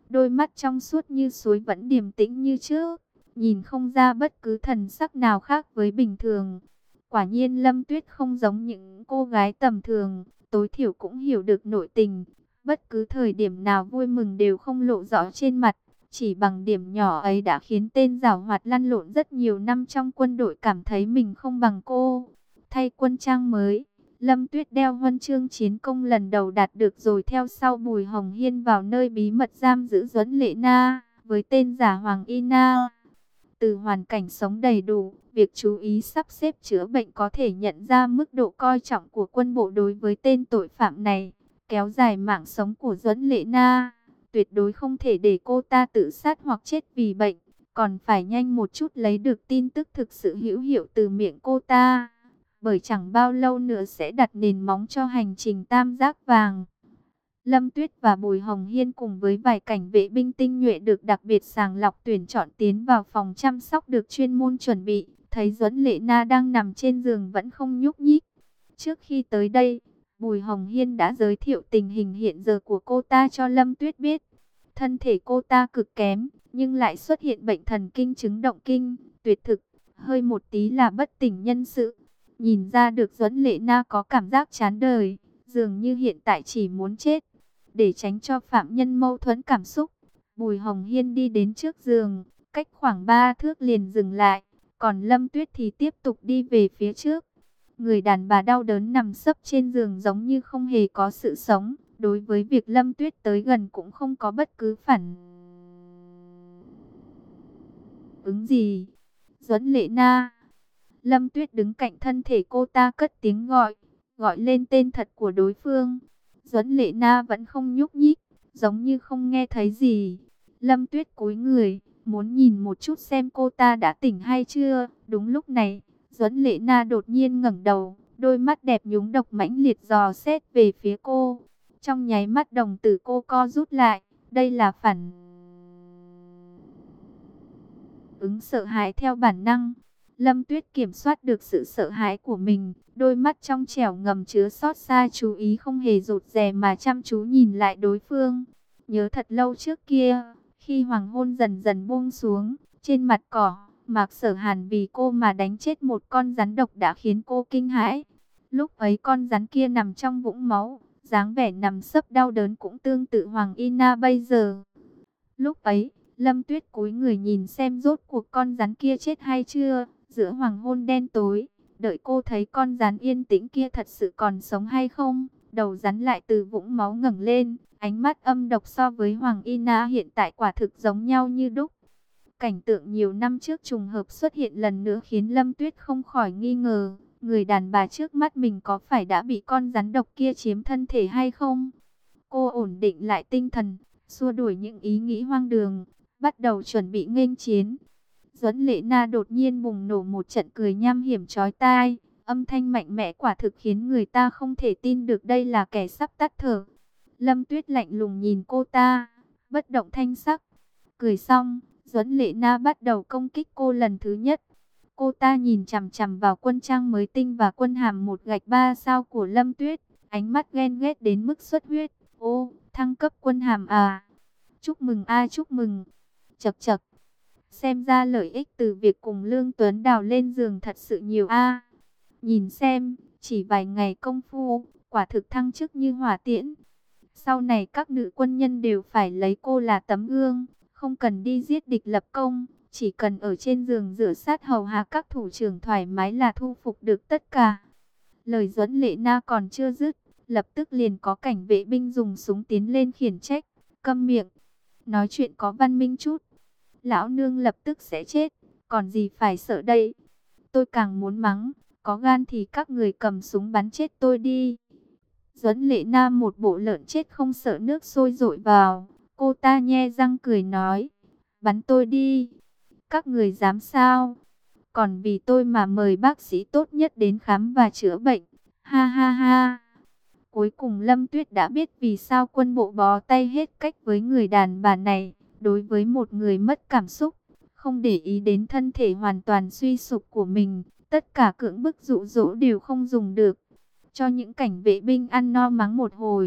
đôi mắt trong suốt như suối vẫn điềm tĩnh như trước, nhìn không ra bất cứ thần sắc nào khác với bình thường. Quả nhiên Lâm Tuyết không giống những cô gái tầm thường, tối thiểu cũng hiểu được nội tình. Bất cứ thời điểm nào vui mừng đều không lộ rõ trên mặt. Chỉ bằng điểm nhỏ ấy đã khiến tên giảo hoạt lăn lộn rất nhiều năm trong quân đội cảm thấy mình không bằng cô. Thay quân trang mới, Lâm Tuyết đeo huân chương chiến công lần đầu đạt được rồi theo sau Bùi Hồng Hiên vào nơi bí mật giam giữ Duẫn Lệ Na với tên giả Hoàng Y Na. Từ hoàn cảnh sống đầy đủ, việc chú ý sắp xếp chữa bệnh có thể nhận ra mức độ coi trọng của quân bộ đối với tên tội phạm này. Kéo dài mạng sống của Duẫn Lệ Na, tuyệt đối không thể để cô ta tự sát hoặc chết vì bệnh, còn phải nhanh một chút lấy được tin tức thực sự hữu hiệu từ miệng cô ta. Bởi chẳng bao lâu nữa sẽ đặt nền móng cho hành trình tam giác vàng. Lâm Tuyết và Bùi Hồng Hiên cùng với vài cảnh vệ binh tinh nhuệ được đặc biệt sàng lọc tuyển chọn tiến vào phòng chăm sóc được chuyên môn chuẩn bị. Thấy Duẫn Lệ Na đang nằm trên giường vẫn không nhúc nhích. Trước khi tới đây, Bùi Hồng Hiên đã giới thiệu tình hình hiện giờ của cô ta cho Lâm Tuyết biết. Thân thể cô ta cực kém, nhưng lại xuất hiện bệnh thần kinh chứng động kinh, tuyệt thực, hơi một tí là bất tỉnh nhân sự. Nhìn ra được Duẫn Lệ Na có cảm giác chán đời, dường như hiện tại chỉ muốn chết. Để tránh cho phạm nhân mâu thuẫn cảm xúc, Bùi Hồng Hiên đi đến trước giường, cách khoảng ba thước liền dừng lại, còn Lâm Tuyết thì tiếp tục đi về phía trước. Người đàn bà đau đớn nằm sấp trên giường giống như không hề có sự sống, đối với việc Lâm Tuyết tới gần cũng không có bất cứ phản ứng gì. Duẫn Lệ Na. Lâm Tuyết đứng cạnh thân thể cô ta cất tiếng gọi, gọi lên tên thật của đối phương. Duẫn Lệ Na vẫn không nhúc nhích, giống như không nghe thấy gì. Lâm Tuyết cúi người, muốn nhìn một chút xem cô ta đã tỉnh hay chưa. Đúng lúc này, Duẫn Lệ Na đột nhiên ngẩng đầu, đôi mắt đẹp nhúng độc mãnh liệt dò xét về phía cô. Trong nháy mắt đồng tử cô co rút lại, đây là phản ứng sợ hãi theo bản năng. Lâm Tuyết kiểm soát được sự sợ hãi của mình, đôi mắt trong trẻo ngầm chứa xót xa chú ý không hề rụt rè mà chăm chú nhìn lại đối phương. Nhớ thật lâu trước kia, khi hoàng hôn dần dần buông xuống, trên mặt cỏ, Mạc Sở Hàn vì cô mà đánh chết một con rắn độc đã khiến cô kinh hãi. Lúc ấy con rắn kia nằm trong vũng máu, dáng vẻ nằm sấp đau đớn cũng tương tự Hoàng Y Na bây giờ. Lúc ấy, Lâm Tuyết cúi người nhìn xem rốt cuộc con rắn kia chết hay chưa. Giữa hoàng hôn đen tối, đợi cô thấy con rắn yên tĩnh kia thật sự còn sống hay không. Đầu rắn lại từ vũng máu ngẩng lên, ánh mắt âm độc so với Hoàng Y Na hiện tại quả thực giống nhau như đúc. Cảnh tượng nhiều năm trước trùng hợp xuất hiện lần nữa khiến Lâm Tuyết không khỏi nghi ngờ, người đàn bà trước mắt mình có phải đã bị con rắn độc kia chiếm thân thể hay không. Cô ổn định lại tinh thần, xua đuổi những ý nghĩ hoang đường, bắt đầu chuẩn bị nghênh chiến. Duẫn Lệ Na đột nhiên bùng nổ một trận cười nham hiểm chói tai, âm thanh mạnh mẽ quả thực khiến người ta không thể tin được đây là kẻ sắp tắt thở. Lâm Tuyết lạnh lùng nhìn cô ta, bất động thanh sắc. Cười xong, Duẫn Lệ Na bắt đầu công kích cô lần thứ nhất. Cô ta nhìn chằm chằm vào quân trang mới tinh và quân hàm một gạch ba sao của Lâm Tuyết, ánh mắt ghen ghét đến mức xuất huyết. Ô, thăng cấp quân hàm à? Chúc mừng a chúc mừng. Chậc chậc. Xem ra lợi ích từ việc cùng Lương Tuấn Đào lên giường thật sự nhiều a. Nhìn xem, chỉ vài ngày công phu, quả thực thăng chức như hỏa tiễn. Sau này các nữ quân nhân đều phải lấy cô là tấm gương, không cần đi giết địch lập công, chỉ cần ở trên giường rửa sát hầu hạ các thủ trưởng thoải mái là thu phục được tất cả. Lời Duẫn Lệ Na còn chưa dứt, lập tức liền có cảnh vệ binh dùng súng tiến lên khiển trách, câm miệng, nói chuyện có văn minh chút. Lão nương lập tức sẽ chết, còn gì phải sợ đây. Tôi càng muốn mắng, có gan thì các người cầm súng bắn chết tôi đi. Duẫn Lệ Na một bộ lợn chết không sợ nước sôi dội vào. Cô ta nhe răng cười nói, bắn tôi đi. Các người dám sao? Còn vì tôi mà mời bác sĩ tốt nhất đến khám và chữa bệnh. Ha ha ha. Cuối cùng Lâm Tuyết đã biết vì sao quân bộ bó tay hết cách với người đàn bà này. Đối với một người mất cảm xúc, không để ý đến thân thể hoàn toàn suy sụp của mình, tất cả cưỡng bức dụ dỗ đều không dùng được. Cho những cảnh vệ binh ăn no mắng một hồi,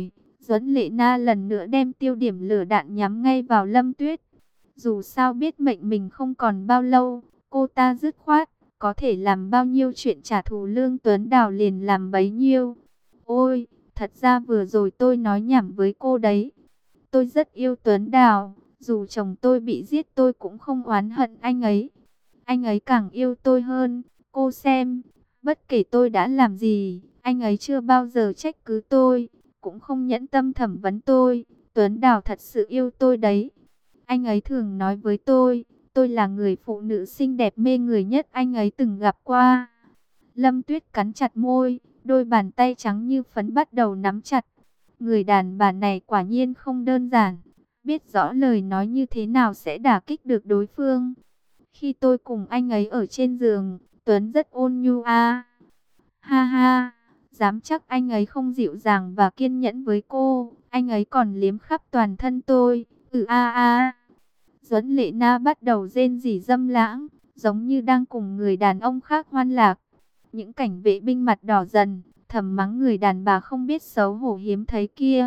Duẫn Lệ Na lần nữa đem tiêu điểm lửa đạn nhắm ngay vào Lâm Tuyết. Dù sao biết mệnh mình không còn bao lâu, cô ta dứt khoát, có thể làm bao nhiêu chuyện trả thù Lương Tuấn Đào liền làm bấy nhiêu. Ôi, thật ra vừa rồi tôi nói nhảm với cô đấy. Tôi rất yêu Tuấn Đào, dù chồng tôi bị giết tôi cũng không oán hận anh ấy. Anh ấy càng yêu tôi hơn, cô xem, bất kể tôi đã làm gì, anh ấy chưa bao giờ trách cứ tôi, cũng không nhẫn tâm thẩm vấn tôi. Tuấn Đào thật sự yêu tôi đấy. Anh ấy thường nói với tôi, tôi là người phụ nữ xinh đẹp mê người nhất anh ấy từng gặp qua. Lâm Tuyết cắn chặt môi, đôi bàn tay trắng như phấn bắt đầu nắm chặt. Người đàn bà này quả nhiên không đơn giản, biết rõ lời nói như thế nào sẽ đả kích được đối phương. Khi tôi cùng anh ấy ở trên giường, Tuấn rất ôn nhu a. Ha ha, dám chắc anh ấy không dịu dàng và kiên nhẫn với cô, anh ấy còn liếm khắp toàn thân tôi. Ừ a a. Duẫn Lệ Na bắt đầu rên rỉ dâm lãng, giống như đang cùng người đàn ông khác hoan lạc. Những cảnh vệ binh mặt đỏ dần, thầm mắng người đàn bà không biết xấu hổ hiếm thấy kia.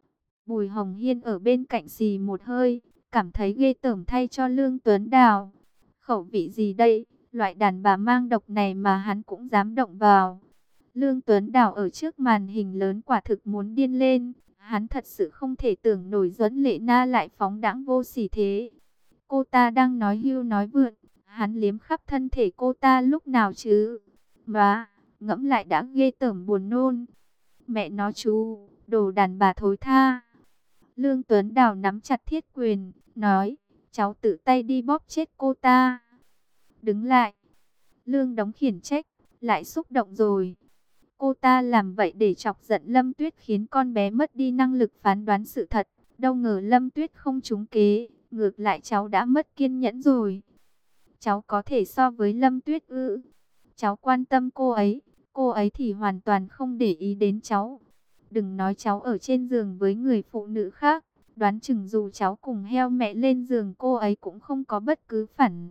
Bùi Hồng Hiên ở bên cạnh xì một hơi, cảm thấy ghê tởm thay cho Lương Tuấn Đào. Khẩu vị gì đây, loại đàn bà mang độc này mà hắn cũng dám động vào. Lương Tuấn Đào ở trước màn hình lớn quả thực muốn điên lên. Hắn thật sự không thể tưởng nổi Duẫn Lệ Na lại phóng đãng vô sỉ thế. Cô ta đang nói hưu nói vượn, hắn liếm khắp thân thể cô ta lúc nào chứ? Mà, ngẫm lại đã ghê tởm buồn nôn. Mẹ nó chú, đồ đàn bà thối tha. Lương Tuấn Đào nắm chặt thiết quyền, nói, cháu tự tay đi bóp chết cô ta. Đứng lại. Lương Đống khiển trách, lại xúc động rồi. Cô ta làm vậy để chọc giận Lâm Tuyết khiến con bé mất đi năng lực phán đoán sự thật. Đâu ngờ Lâm Tuyết không trúng kế, ngược lại cháu đã mất kiên nhẫn rồi. Cháu có thể so với Lâm Tuyết ư? Cháu quan tâm cô ấy, cô ấy thì hoàn toàn không để ý đến cháu. Đừng nói cháu ở trên giường với người phụ nữ khác, đoán chừng dù cháu cùng heo mẹ lên giường cô ấy cũng không có bất cứ phản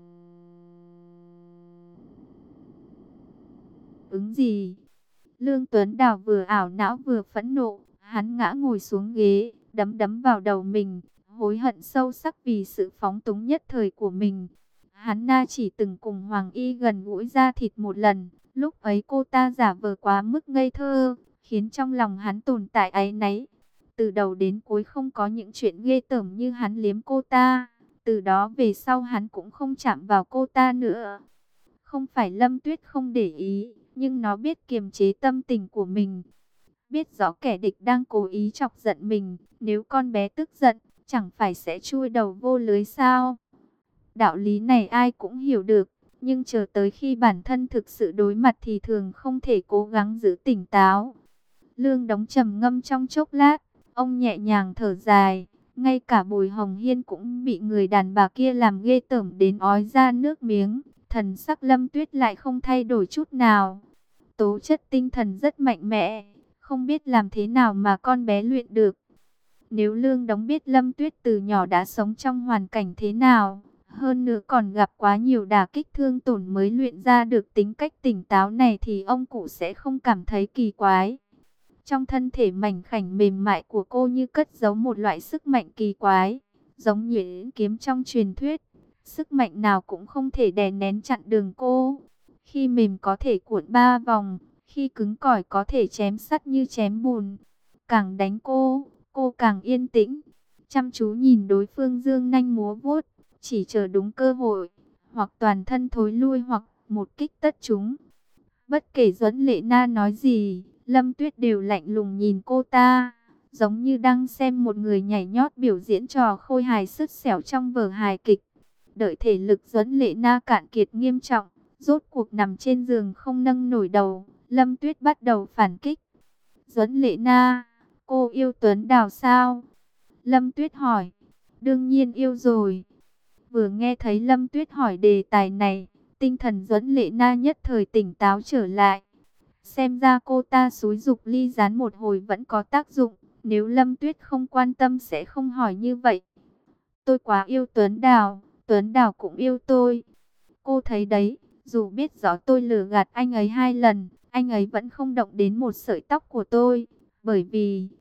ứng gì. Lương Tuấn Đào vừa ảo não vừa phẫn nộ, hắn ngã ngồi xuống ghế, đấm đấm vào đầu mình, hối hận sâu sắc vì sự phóng túng nhất thời của mình. Hắn na chỉ từng cùng Hoàng Y gần gũi ra thịt một lần, lúc ấy cô ta giả vờ quá mức ngây thơ, khiến trong lòng hắn tồn tại áy náy. Từ đầu đến cuối không có những chuyện ghê tởm như hắn liếm cô ta, từ đó về sau hắn cũng không chạm vào cô ta nữa. Không phải Lâm Tuyết không để ý, nhưng nó biết kiềm chế tâm tình của mình. Biết rõ kẻ địch đang cố ý chọc giận mình, nếu con bé tức giận, chẳng phải sẽ chui đầu vô lưới sao? Đạo lý này ai cũng hiểu được, nhưng chờ tới khi bản thân thực sự đối mặt thì thường không thể cố gắng giữ tỉnh táo. Lương Đống trầm ngâm trong chốc lát, ông nhẹ nhàng thở dài, ngay cả Bùi Hồng Hiên cũng bị người đàn bà kia làm ghê tởm đến ói ra nước miếng. Thần sắc Lâm Tuyết lại không thay đổi chút nào. Tố chất tinh thần rất mạnh mẽ, không biết làm thế nào mà con bé luyện được. Nếu Lương Đống biết Lâm Tuyết từ nhỏ đã sống trong hoàn cảnh thế nào, hơn nữa còn gặp quá nhiều đả kích thương tổn mới luyện ra được tính cách tỉnh táo này thì ông cụ sẽ không cảm thấy kỳ quái. Trong thân thể mảnh khảnh mềm mại của cô như cất giấu một loại sức mạnh kỳ quái, giống như kiếm trong truyền thuyết. Sức mạnh nào cũng không thể đè nén chặn đường cô. Khi mềm có thể cuộn ba vòng, khi cứng cỏi có thể chém sắt như chém bùn. Càng đánh cô, cô càng yên tĩnh, chăm chú nhìn đối phương dương nanh múa vuốt, chỉ chờ đúng cơ hội, hoặc toàn thân thối lui hoặc một kích tất chúng. Bất kể Duẫn Lệ Na nói gì, Lâm Tuyết đều lạnh lùng nhìn cô ta, giống như đang xem một người nhảy nhót biểu diễn trò khôi hài sứt sẻo trong vở hài kịch. Đợi thể lực Duẫn Lệ Na cạn kiệt nghiêm trọng, rốt cuộc nằm trên giường không nâng nổi đầu, Lâm Tuyết bắt đầu phản kích. Duẫn Lệ Na, cô yêu Tuấn Đào sao? Lâm Tuyết hỏi. Đương nhiên yêu rồi. Vừa nghe thấy Lâm Tuyết hỏi đề tài này, tinh thần Duẫn Lệ Na nhất thời tỉnh táo trở lại. Xem ra cô ta xúi giục ly gián một hồi vẫn có tác dụng, nếu Lâm Tuyết không quan tâm sẽ không hỏi như vậy. Tôi quá yêu Tuấn Đào, Tuấn Đào cũng yêu tôi. Cô thấy đấy, dù biết rõ tôi lừa gạt anh ấy hai lần, anh ấy vẫn không động đến một sợi tóc của tôi. Bởi vì,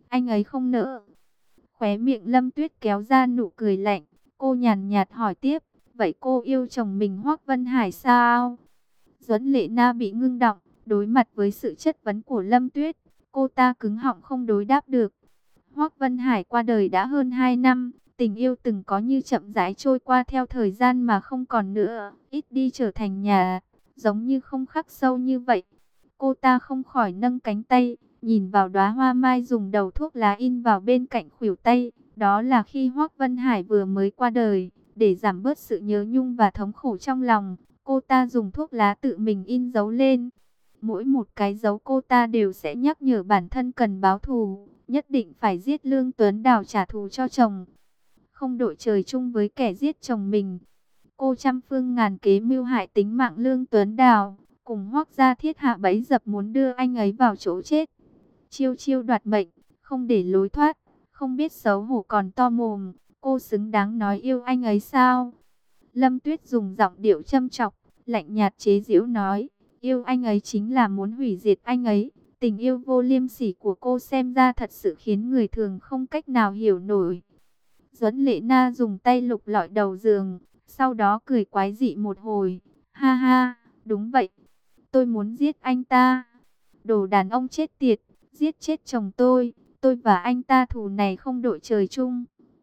anh ấy không nỡ. Khóe miệng Lâm Tuyết kéo ra nụ cười lạnh, cô nhàn nhạt hỏi tiếp, vậy cô yêu chồng mình Hoắc Vân Hải sao? Duẫn Lệ Na bị ngưng động, đối mặt với sự chất vấn của Lâm Tuyết, cô ta cứng họng không đối đáp được. Hoắc Vân Hải qua đời đã hơn hai năm, tình yêu từng có như chậm rãi trôi qua theo thời gian mà không còn nữa, ít đi trở thành nhà, giống như không khắc sâu như vậy. Cô ta không khỏi nâng cánh tay, nhìn vào đóa hoa mai dùng đầu thuốc lá in vào bên cạnh khuỷu tay, đó là khi Hoắc Vân Hải vừa mới qua đời, để giảm bớt sự nhớ nhung và thống khổ trong lòng, cô ta dùng thuốc lá tự mình in dấu lên. Mỗi một cái dấu cô ta đều sẽ nhắc nhở bản thân cần báo thù, nhất định phải giết Lương Tuấn Đào trả thù cho chồng, không đội trời chung với kẻ giết chồng mình. Cô trăm phương ngàn kế mưu hại tính mạng Lương Tuấn Đào, cùng Hoắc gia thiết hạ bẫy dập muốn đưa anh ấy vào chỗ chết. Chiêu chiêu đoạt mệnh, không để lối thoát, không biết xấu hổ còn to mồm, cô xứng đáng nói yêu anh ấy sao? Lâm Tuyết dùng giọng điệu châm chọc, lạnh nhạt chế giễu nói, yêu anh ấy chính là muốn hủy diệt anh ấy. Tình yêu vô liêm sỉ của cô xem ra thật sự khiến người thường không cách nào hiểu nổi. Duẫn Lệ Na dùng tay lục lọi đầu giường, sau đó cười quái dị một hồi. Ha ha, đúng vậy, tôi muốn giết anh ta. Đồ đàn ông chết tiệt, giết chết chồng tôi, tôi và anh ta thù này không đội trời chung.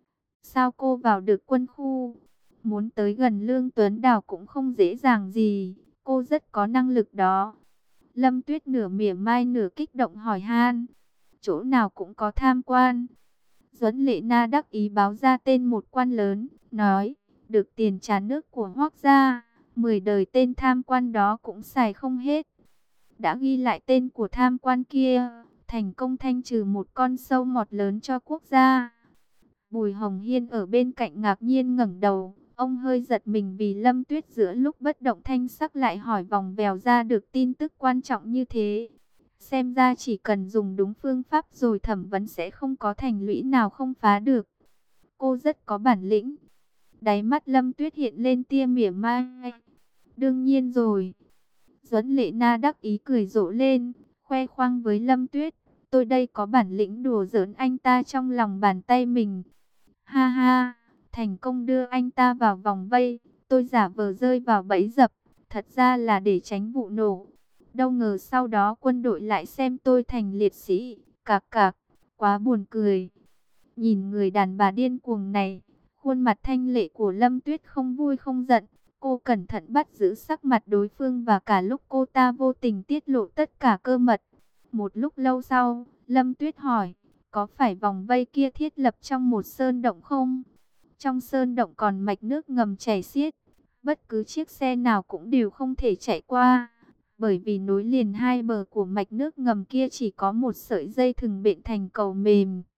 Sao cô vào được quân khu? Muốn tới gần Lương Tuấn Đào cũng không dễ dàng gì, cô rất có năng lực đó. Lâm Tuyết nửa mỉa mai nửa kích động hỏi han. Chỗ nào cũng có tham quan. Duẫn Lệ Na đắc ý báo ra tên một quan lớn, nói, được tiền trả nước của Hoắc gia, mười đời tên tham quan đó cũng xài không hết. Đã ghi lại tên của tham quan kia, thành công thanh trừ một con sâu mọt lớn cho quốc gia. Bùi Hồng Hiên ở bên cạnh ngạc nhiên ngẩng đầu, ông hơi giật mình vì Lâm Tuyết giữa lúc bất động thanh sắc lại hỏi vòng vèo ra được tin tức quan trọng như thế. Xem ra chỉ cần dùng đúng phương pháp rồi thẩm vấn sẽ không có thành lũy nào không phá được. Cô rất có bản lĩnh. Đáy mắt Lâm Tuyết hiện lên tia mỉa mai. Đương nhiên rồi. Duẫn Lệ Na đắc ý cười rộ lên, khoe khoang với Lâm Tuyết. Tôi đây có bản lĩnh đùa giỡn anh ta trong lòng bàn tay mình. Ha ha, thành công đưa anh ta vào vòng vây. Tôi giả vờ rơi vào bẫy dập, thật ra là để tránh vụ nổ. Đâu ngờ sau đó quân đội lại xem tôi thành liệt sĩ, cạc cạc, quá buồn cười. Nhìn người đàn bà điên cuồng này, khuôn mặt thanh lệ của Lâm Tuyết không vui không giận. Cô cẩn thận bắt giữ sắc mặt đối phương và cả lúc cô ta vô tình tiết lộ tất cả cơ mật. Một lúc lâu sau, Lâm Tuyết hỏi, có phải vòng vây kia thiết lập trong một sơn động không? Trong sơn động còn mạch nước ngầm chảy xiết, bất cứ chiếc xe nào cũng đều không thể chạy qua. Bởi vì nối liền hai bờ của mạch nước ngầm kia chỉ có một sợi dây thừng bện thành cầu mềm.